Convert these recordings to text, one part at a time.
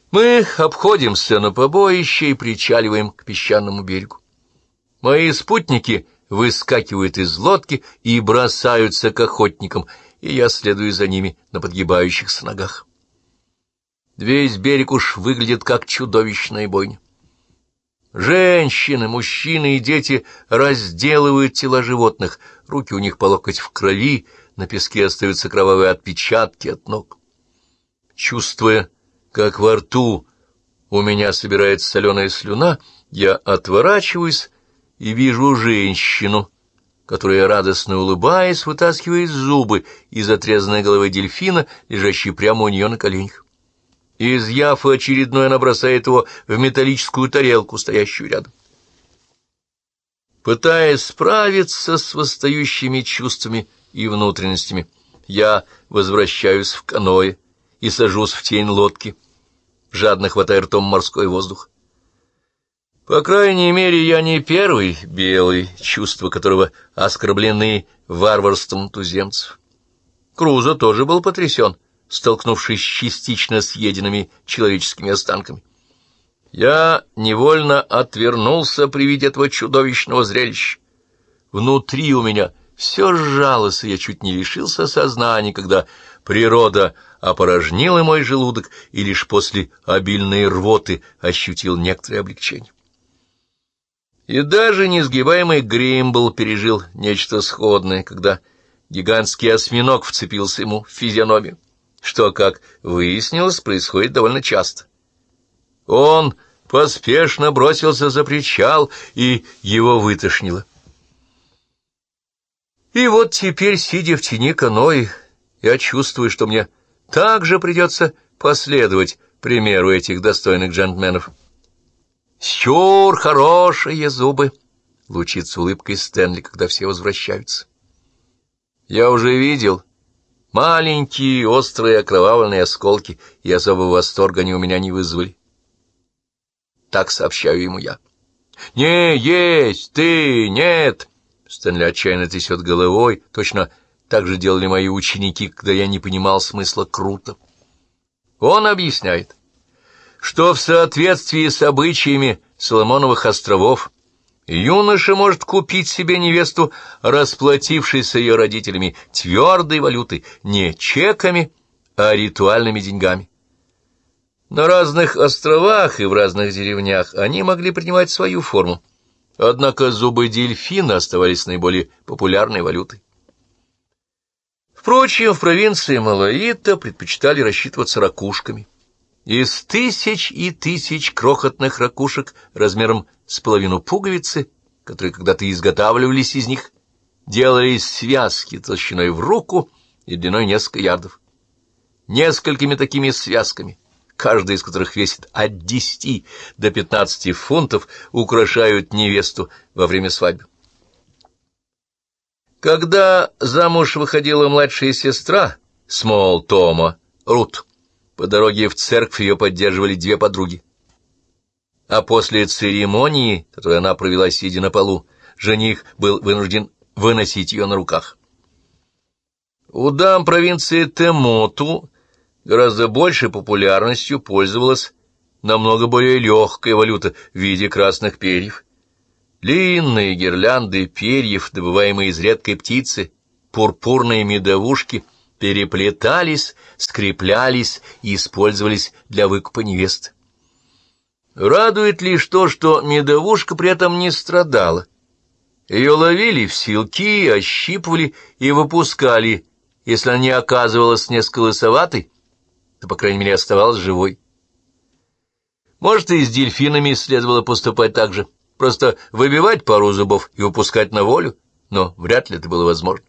Мы обходим сцену побоища и причаливаем к песчаному берегу. Мои спутники выскакивают из лодки и бросаются к охотникам, и я следую за ними на подгибающихся ногах. Весь берег уж выглядит как чудовищная бойня. Женщины, мужчины и дети разделывают тела животных, руки у них по локоть в крови, на песке остаются кровавые отпечатки от ног. Чувствуя, как во рту у меня собирается соленая слюна, я отворачиваюсь и вижу женщину, которая, радостно улыбаясь, вытаскивает зубы из отрезанной головы дельфина, лежащей прямо у нее на коленях. Изъяв очередной, она бросает его в металлическую тарелку, стоящую рядом. Пытаясь справиться с восстающими чувствами и внутренностями, я возвращаюсь в каноэ и сажусь в тень лодки, жадно хватая ртом морской воздух. По крайней мере, я не первый белый, чувства которого оскорблены варварством туземцев. Крузо тоже был потрясен, столкнувшись с частично съеденными человеческими останками. Я невольно отвернулся при виде этого чудовищного зрелища. Внутри у меня все сжалось, и я чуть не лишился сознания, когда природа опорожнила мой желудок, и лишь после обильной рвоты ощутил некоторое облегчение. И даже несгибаемый Гримбл пережил нечто сходное, когда гигантский осьминог вцепился ему в физиономию, что, как выяснилось, происходит довольно часто. Он поспешно бросился за причал, и его вытошнило. И вот теперь, сидя в тени каноэ, я чувствую, что мне также придется последовать примеру этих достойных джентльменов. «Сюр, хорошие зубы!» — лучится улыбкой Стэнли, когда все возвращаются. Я уже видел маленькие, острые, окровавленные осколки, и особого восторга они у меня не вызвали. Так сообщаю ему я. «Не есть ты, нет!» Стэнли отчаянно трясет головой. Точно так же делали мои ученики, когда я не понимал смысла круто. Он объясняет, что в соответствии с обычаями Соломоновых островов юноша может купить себе невесту, расплатившись с ее родителями твердой валютой, не чеками, а ритуальными деньгами. На разных островах и в разных деревнях они могли принимать свою форму, однако зубы дельфина оставались наиболее популярной валютой. Впрочем, в провинции Малаита предпочитали рассчитываться ракушками. Из тысяч и тысяч крохотных ракушек размером с половину пуговицы, которые когда-то изготавливались из них, делались связки толщиной в руку и длиной несколько ярдов. Несколькими такими связками, каждая из которых весит от 10 до 15 фунтов, украшают невесту во время свадьбы. Когда замуж выходила младшая сестра Смол Тома, Рут, по дороге в церковь ее поддерживали две подруги. А после церемонии, которую она провела сидя на полу, жених был вынужден выносить ее на руках. У дам провинции Темоту гораздо большей популярностью пользовалась намного более легкая валюта в виде красных перьев. Длинные гирлянды перьев, добываемые из редкой птицы, пурпурные медовушки, переплетались, скреплялись и использовались для выкупа невесты. Радует лишь то, что медовушка при этом не страдала. Ее ловили в селки, ощипывали и выпускали. Если она не оказывалась несколько лысоватой, то, по крайней мере, оставалась живой. Может, и с дельфинами следовало поступать так же. Просто выбивать пару зубов и выпускать на волю, но вряд ли это было возможно.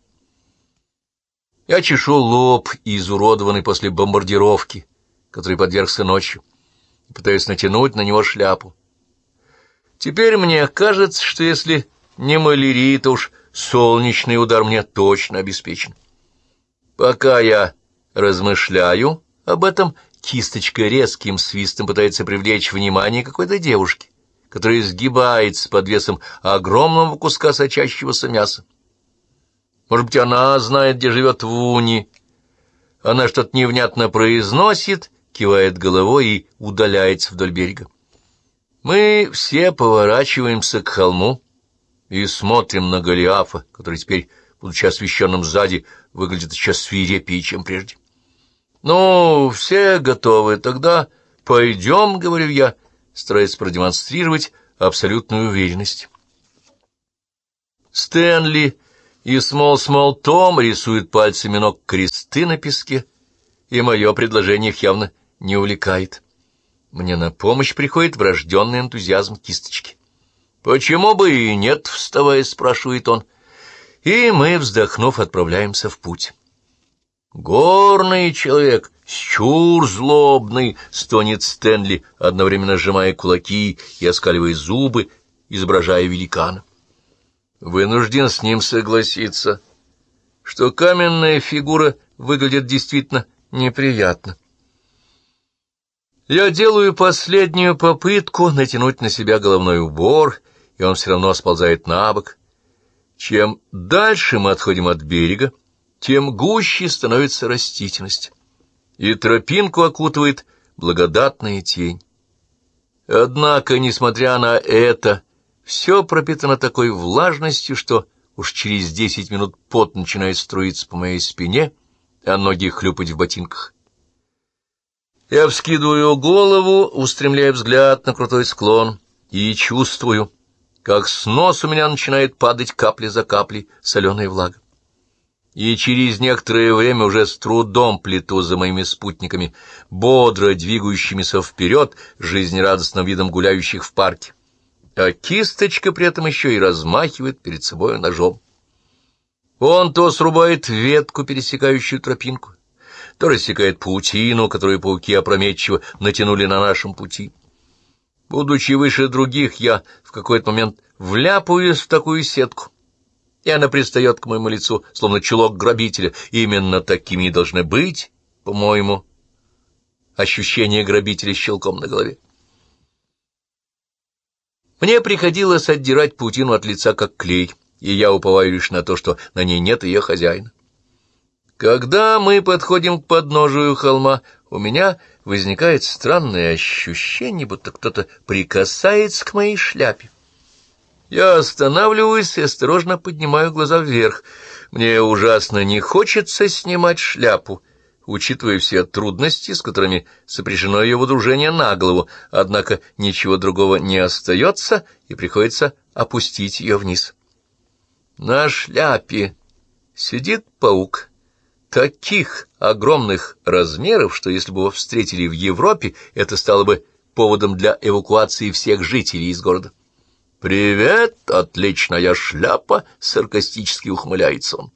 Я чешу лоб, изуродованный после бомбардировки, который подвергся ночью, и пытаюсь натянуть на него шляпу. Теперь мне кажется, что если не малярия, то уж солнечный удар мне точно обеспечен. Пока я размышляю об этом, кисточка резким свистом пытается привлечь внимание какой-то девушки, которая сгибается под весом огромного куска сочащегося мяса. Может быть, она знает, где живет Вуни. Она что-то невнятно произносит, кивает головой и удаляется вдоль берега. Мы все поворачиваемся к холму и смотрим на Голиафа, который теперь, будучи освещенным сзади, выглядит еще свирепее, чем прежде. «Ну, все готовы, тогда пойдем», — говорю я, стараясь продемонстрировать абсолютную уверенность. Стэнли и Смол Том рисуют пальцами ног кресты на песке, и мое предложение их явно не увлекает. Мне на помощь приходит врожденный энтузиазм кисточки. «Почему бы и нет?» — вставая, спрашивает он. И мы, вздохнув, отправляемся в путь. «Горный человек, щур злобный!» — стонет Стэнли, одновременно сжимая кулаки и оскаливая зубы, изображая великана. Вынужден с ним согласиться, что каменная фигура выглядит действительно неприятно. Я делаю последнюю попытку натянуть на себя головной убор, и он все равно сползает на бок. Чем дальше мы отходим от берега, тем гуще становится растительность, и тропинку окутывает благодатная тень. Однако, несмотря на это, все пропитано такой влажностью, что уж через 10 минут пот начинает струиться по моей спине, а ноги хлюпать в ботинках. Я вскидываю голову, устремляя взгляд на крутой склон, и чувствую, как с носа у меня начинает падать капли за каплей соленая влага. И через некоторое время уже с трудом плету за моими спутниками, бодро двигающимися вперед, жизнерадостным видом гуляющих в парке. А кисточка при этом еще и размахивает перед собой ножом. Он то срубает ветку, пересекающую тропинку, то рассекает паутину, которую пауки опрометчиво натянули на нашем пути. Будучи выше других, я в какой-то момент вляпаюсь в такую сетку, и она пристает к моему лицу, словно чулок грабителя. Именно такими и должны быть, по-моему, ощущение грабителя с щелком на голове. Мне приходилось отдирать паутину от лица как клей, и я уповаю лишь на то, что на ней нет ее хозяина. Когда мы подходим к подножию холма, у меня возникает странное ощущение, будто кто-то прикасается к моей шляпе. Я останавливаюсь и осторожно поднимаю глаза вверх. Мне ужасно не хочется снимать шляпу, учитывая все трудности, с которыми сопряжено ее водружение на голову, однако ничего другого не остается, и приходится опустить ее вниз. На шляпе сидит паук таких огромных размеров, что если бы его встретили в Европе, это стало бы поводом для эвакуации всех жителей из города. «Привет, отличная шляпа!» — саркастически ухмыляется он.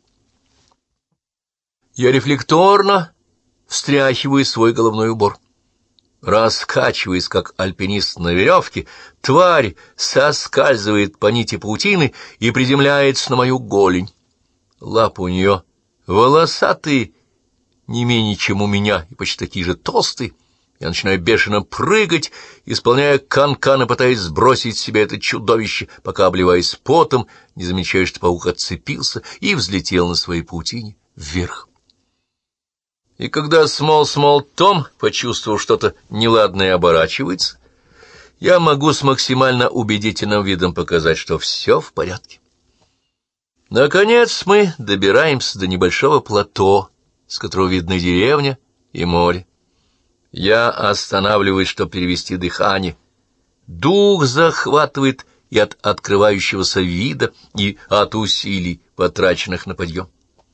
Я рефлекторно встряхиваю свой головной убор. Раскачиваясь, как альпинист на веревке, тварь соскальзывает по нити паутины и приземляется на мою голень. Лапы у нее волосатые, не менее, чем у меня, и почти такие же толстые. Я начинаю бешено прыгать, исполняя канкан и пытаясь сбросить с себя это чудовище, пока, обливаясь потом, не замечаю, что паук отцепился и взлетел на своей паутине вверх. И когда Смол Том, почувствовав что-то неладное, оборачивается, я могу с максимально убедительным видом показать, что все в порядке. Наконец мы добираемся до небольшого плато, с которого видны деревня и море. Я останавливаюсь, чтобы перевести дыхание. Дух захватывает и от открывающегося вида, и от усилий, потраченных на подъем.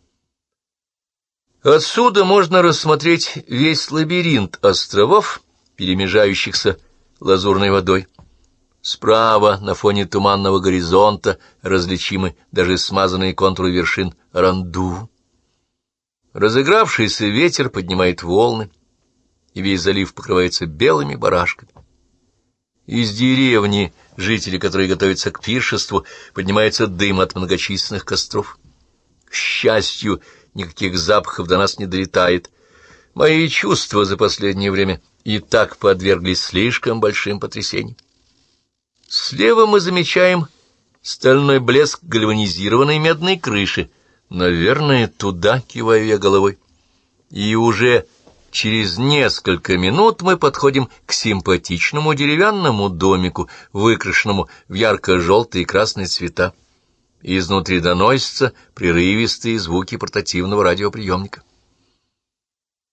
Отсюда можно рассмотреть весь лабиринт островов, перемежающихся лазурной водой. Справа, на фоне туманного горизонта, различимы даже смазанные контуры вершин Ранду. Разыгравшийся ветер поднимает волны, и весь залив покрывается белыми барашками. Из деревни, жители которой готовятся к пиршеству, поднимается дым от многочисленных костров. К счастью, никаких запахов до нас не долетает. Мои чувства за последнее время и так подверглись слишком большим потрясениям. Слева мы замечаем стальной блеск гальванизированной медной крыши. Наверное, туда, киваю я головой. И уже Через несколько минут мы подходим к симпатичному деревянному домику, выкрашенному в ярко-желтые и красные цвета. Изнутри доносятся прерывистые звуки портативного радиоприемника.